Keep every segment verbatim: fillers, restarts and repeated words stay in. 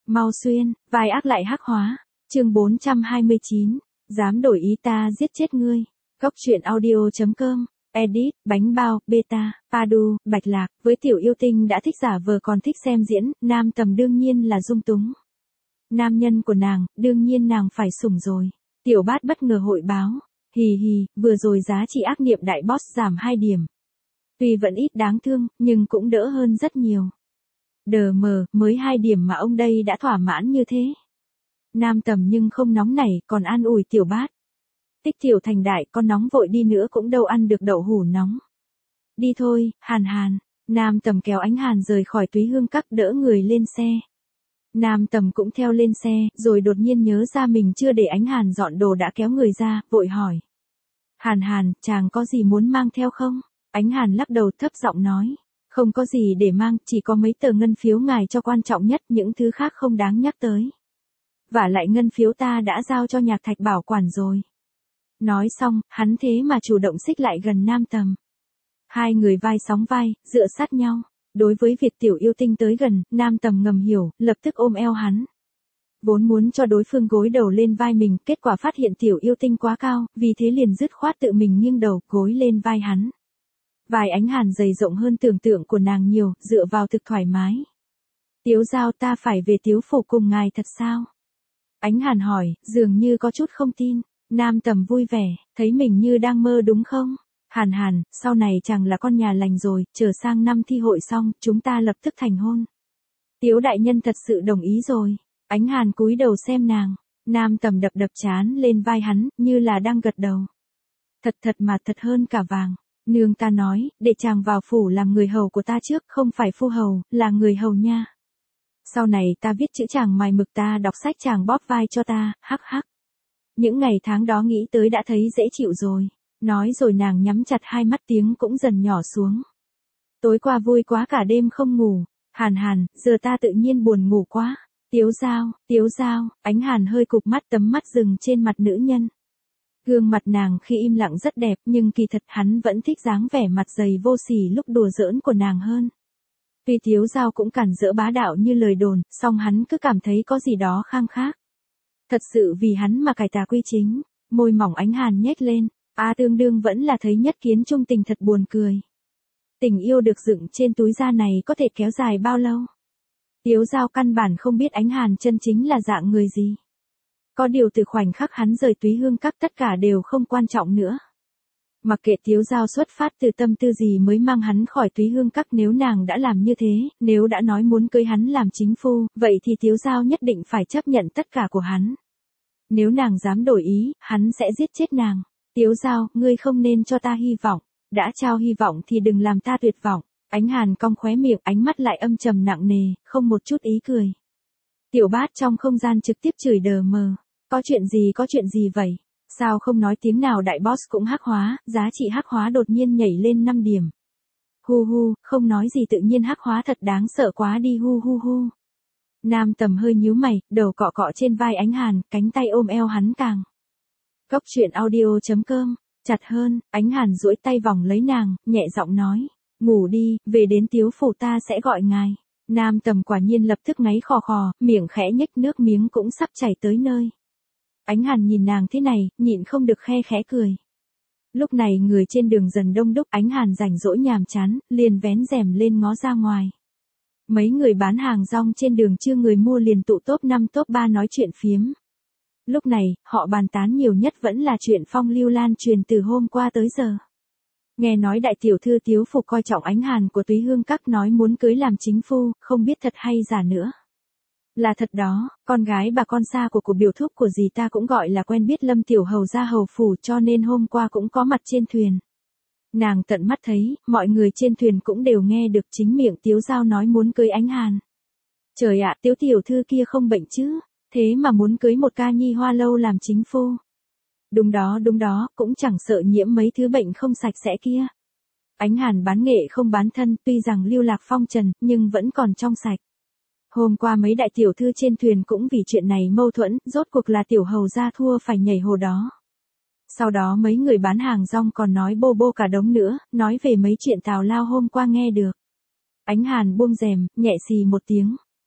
Mau xuyên, vai ác lại hắc hóa. Chương bốn trăm hai mươi chín, dám đổi ý ta giết chết ngươi. Góc truyện audio.com, edit, bánh bao, beta, Padu, Bạch Lạc, với tiểu yêu tinh đã thích giả vờ còn thích xem diễn, nam tầm đương nhiên là dung túng. Nam nhân của nàng, đương nhiên nàng phải sủng rồi. Tiểu bát bất ngờ hội báo, hì hì, vừa rồi giá trị ác niệm đại boss giảm hai điểm. Tuy vẫn ít đáng thương, nhưng cũng đỡ hơn rất nhiều. Đờ mờ, mới hai điểm mà ông đây đã thỏa mãn như thế. Nam tầm nhưng không nóng nảy, còn an ủi tiểu bát. Tích tiểu thành đại, con nóng vội đi nữa cũng đâu ăn được đậu hủ nóng. Đi thôi, Hàn Hàn. Nam tầm kéo Ánh Hàn rời khỏi Túy Hương Các, đỡ người lên xe. Nam tầm cũng theo lên xe, rồi đột nhiên nhớ ra mình chưa để Ánh Hàn dọn đồ đã kéo người ra, vội hỏi. Hàn Hàn, chàng có gì muốn mang theo không? Ánh Hàn lắc đầu thấp giọng nói. Không có gì để mang, chỉ có mấy tờ ngân phiếu ngài cho quan trọng nhất, những thứ khác không đáng nhắc tới. Vả lại ngân phiếu ta đã giao cho Nhạc Thạch bảo quản rồi. Nói xong, hắn thế mà chủ động xích lại gần Nam tầm. Hai người vai sóng vai, dựa sát nhau. Đối với việc tiểu yêu tinh tới gần, Nam tầm ngầm hiểu, lập tức ôm eo hắn. Vốn muốn cho đối phương gối đầu lên vai mình, kết quả phát hiện tiểu yêu tinh quá cao, vì thế liền dứt khoát tự mình nghiêng đầu, gối lên vai hắn. Vai Ánh Hàn dày rộng hơn tưởng tượng của nàng nhiều, dựa vào thực thoải mái. Tiếu giao, ta phải về Tiếu phủ cùng ngài thật sao? Ánh Hàn hỏi, dường như có chút không tin. Nam tầm vui vẻ, thấy mình như đang mơ đúng không? Hàn Hàn, sau này chàng là con nhà lành rồi, chờ sang năm thi hội xong, chúng ta lập tức thành hôn. Tiếu đại nhân thật sự đồng ý rồi. Ánh Hàn cúi đầu xem nàng. Nam tầm đập đập trán lên vai hắn, như là đang gật đầu. Thật thật mà thật hơn cả vàng. Nương ta nói, để chàng vào phủ làm người hầu của ta trước, không phải phu hầu, là người hầu nha. Sau này ta viết chữ chàng mài mực, ta đọc sách chàng bóp vai cho ta, hắc hắc. Những ngày tháng đó nghĩ tới đã thấy dễ chịu rồi. Nói rồi nàng nhắm chặt hai mắt, tiếng cũng dần nhỏ xuống. Tối qua vui quá cả đêm không ngủ. Hàn Hàn, giờ ta tự nhiên buồn ngủ quá. Tiếu giao, Tiếu giao, Ánh Hàn hơi cụp mắt, tấm mắt dừng trên mặt nữ nhân. Gương mặt nàng khi im lặng rất đẹp, nhưng kỳ thật hắn vẫn thích dáng vẻ mặt dày vô sỉ lúc đùa giỡn của nàng hơn. Tuy Tiếu giao cũng cản rỡ bá đạo như lời đồn, song hắn cứ cảm thấy có gì đó khang khác. Thật sự vì hắn mà cải tà quy chính. Môi mỏng Ánh Hàn nhếch lên. A tương đương vẫn là thấy nhất kiến trung tình, thật buồn cười. Tình yêu được dựng trên túi da này có thể kéo dài bao lâu? Tiếu giao căn bản không biết Ánh Hàn chân chính là dạng người gì. Có điều từ khoảnh khắc hắn rời Túy Hương Các, tất cả đều không quan trọng nữa. Mặc kệ Tiếu giao xuất phát từ tâm tư gì mới mang hắn khỏi Túy Hương Các, nếu nàng đã làm như thế, nếu đã nói muốn cưới hắn làm chính phu, vậy thì Tiếu giao nhất định phải chấp nhận tất cả của hắn. Nếu nàng dám đổi ý, hắn sẽ giết chết nàng. Tiếu giao, ngươi không nên cho ta hy vọng. Đã trao hy vọng thì đừng làm ta tuyệt vọng. Ánh Hàn cong khóe miệng, ánh mắt lại âm trầm nặng nề, không một chút ý cười. Tiểu bát trong không gian trực tiếp chửi đờ mờ. Có chuyện gì có chuyện gì vậy? Sao không nói tiếng nào, đại boss cũng hắc hóa, giá trị hắc hóa đột nhiên nhảy lên năm điểm. Hu hu, không nói gì tự nhiên hắc hóa, thật đáng sợ quá đi, hu hu hu. Nam tầm hơi nhíu mày, đầu cọ cọ trên vai Ánh Hàn, cánh tay ôm eo hắn càng. Góc truyện audio.com, chặt hơn, Ánh Hàn duỗi tay vòng lấy nàng, nhẹ giọng nói. Ngủ đi, về đến Tiếu phủ ta sẽ gọi ngài. Nam tầm quả nhiên lập tức ngáy khò khò, miệng khẽ nhếch, nước miếng cũng sắp chảy tới nơi. Ánh Hàn nhìn nàng thế này, nhịn không được khe khẽ cười. Lúc này người trên đường dần đông đúc, Ánh Hàn rảnh rỗi nhàm chán, liền vén rèm lên ngó ra ngoài. Mấy người bán hàng rong trên đường chưa người mua liền tụ top năm top ba nói chuyện phiếm. Lúc này, họ bàn tán nhiều nhất vẫn là chuyện phong lưu lan truyền từ hôm qua tới giờ. Nghe nói đại tiểu thư Tiếu phủ coi trọng Ánh Hàn của Túy Hương Các, nói muốn cưới làm chính phu, không biết thật hay giả nữa. Là thật đó, con gái bà con xa của của biểu thúc của dì ta cũng gọi là quen biết Lâm tiểu hầu ra hầu phủ, cho nên hôm qua cũng có mặt trên thuyền. Nàng tận mắt thấy, mọi người trên thuyền cũng đều nghe được chính miệng Tiếu giao nói muốn cưới Ánh Hàn. Trời ạ, Tiếu tiểu thư kia không bệnh chứ, thế mà muốn cưới một ca nhi hoa lâu làm chính phu. Đúng đó đúng đó, cũng chẳng sợ nhiễm mấy thứ bệnh không sạch sẽ kia. Ánh Hàn bán nghệ không bán thân, tuy rằng lưu lạc phong trần, nhưng vẫn còn trong sạch. Hôm qua mấy đại tiểu thư trên thuyền cũng vì chuyện này mâu thuẫn, rốt cuộc là tiểu hầu gia thua phải nhảy hồ đó. Sau đó mấy người bán hàng rong còn nói bô bô cả đống nữa, nói về mấy chuyện tào lao hôm qua nghe được. Ánh Hàn buông rèm, nhẹ xì một tiếng.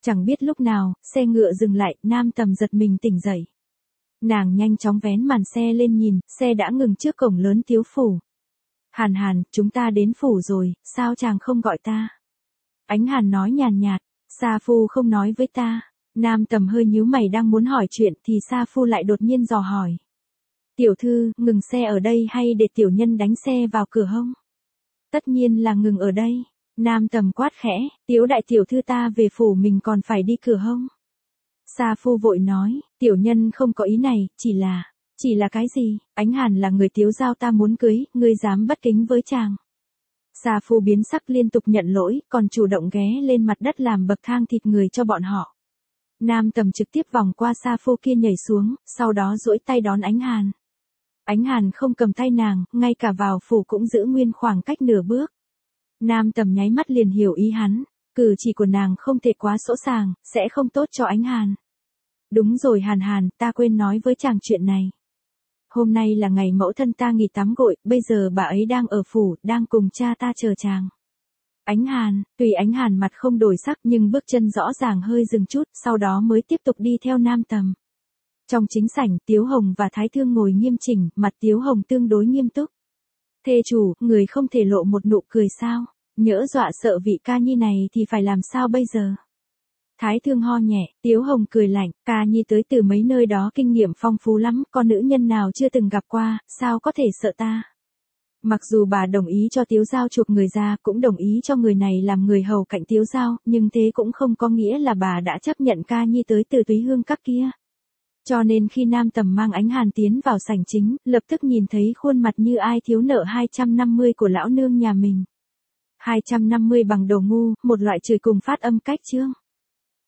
Chẳng biết lúc nào, xe ngựa dừng lại, Nam Tầm giật mình tỉnh dậy. Nàng nhanh chóng vén màn xe lên nhìn, xe đã ngừng trước cổng lớn Tiếu phủ. Hàn Hàn, chúng ta đến phủ rồi, sao chàng không gọi ta? Ánh Hàn nói nhàn nhạt, Sa Phu không nói với ta. Nam Tầm hơi nhíu mày đang muốn hỏi chuyện thì Sa Phu lại đột nhiên dò hỏi. Tiểu thư, ngừng xe ở đây hay để tiểu nhân đánh xe vào cửa hông? Tất nhiên là ngừng ở đây. Nam Tầm quát khẽ, Tiếu đại tiểu thư ta về phủ mình còn phải đi cửa hông? Sa Phu vội nói, tiểu nhân không có ý này, chỉ là, chỉ là cái gì? Ánh Hàn là người Tiếu giao ta muốn cưới, ngươi dám bất kính với chàng. Sa Phu biến sắc liên tục nhận lỗi, còn chủ động ghé lên mặt đất làm bậc thang thịt người cho bọn họ. Nam Tầm trực tiếp vòng qua Sa Phu kia nhảy xuống, sau đó duỗi tay đón Ánh Hàn. Ánh Hàn không cầm tay nàng, ngay cả vào phủ cũng giữ nguyên khoảng cách nửa bước. Nam Tầm nháy mắt liền hiểu ý hắn, cử chỉ của nàng không thể quá sỗ sàng, sẽ không tốt cho Ánh Hàn. Đúng rồi Hàn Hàn, ta quên nói với chàng chuyện này. Hôm nay là ngày mẫu thân ta nghỉ tắm gội, bây giờ bà ấy đang ở phủ, đang cùng cha ta chờ chàng. Ánh Hàn, tùy Ánh Hàn mặt không đổi sắc nhưng bước chân rõ ràng hơi dừng chút, sau đó mới tiếp tục đi theo Nam Tầm. Trong chính sảnh, Tiếu Hồng và Thái Thương ngồi nghiêm chỉnh, mặt Tiếu Hồng tương đối nghiêm túc. Thê chủ, người không thể lộ một nụ cười sao? Nhỡ dọa sợ vị ca nhi này thì phải làm sao bây giờ? Thái Thương ho nhẹ, Tiếu Hồng cười lạnh, ca nhi tới từ mấy nơi đó kinh nghiệm phong phú lắm, con nữ nhân nào chưa từng gặp qua, sao có thể sợ ta? Mặc dù bà đồng ý cho Tiếu Giao chuộc người ra, cũng đồng ý cho người này làm người hầu cạnh Tiếu Giao, nhưng thế cũng không có nghĩa là bà đã chấp nhận ca nhi tới từ Túy Hương các kia. Cho nên khi Nam Tầm mang Ánh Hàn tiến vào sảnh chính, lập tức nhìn thấy khuôn mặt như ai thiếu nợ hai trăm năm mươi của lão nương nhà mình. hai trăm năm mươi bằng đồ ngu, một loại chửi cùng phát âm cách chương.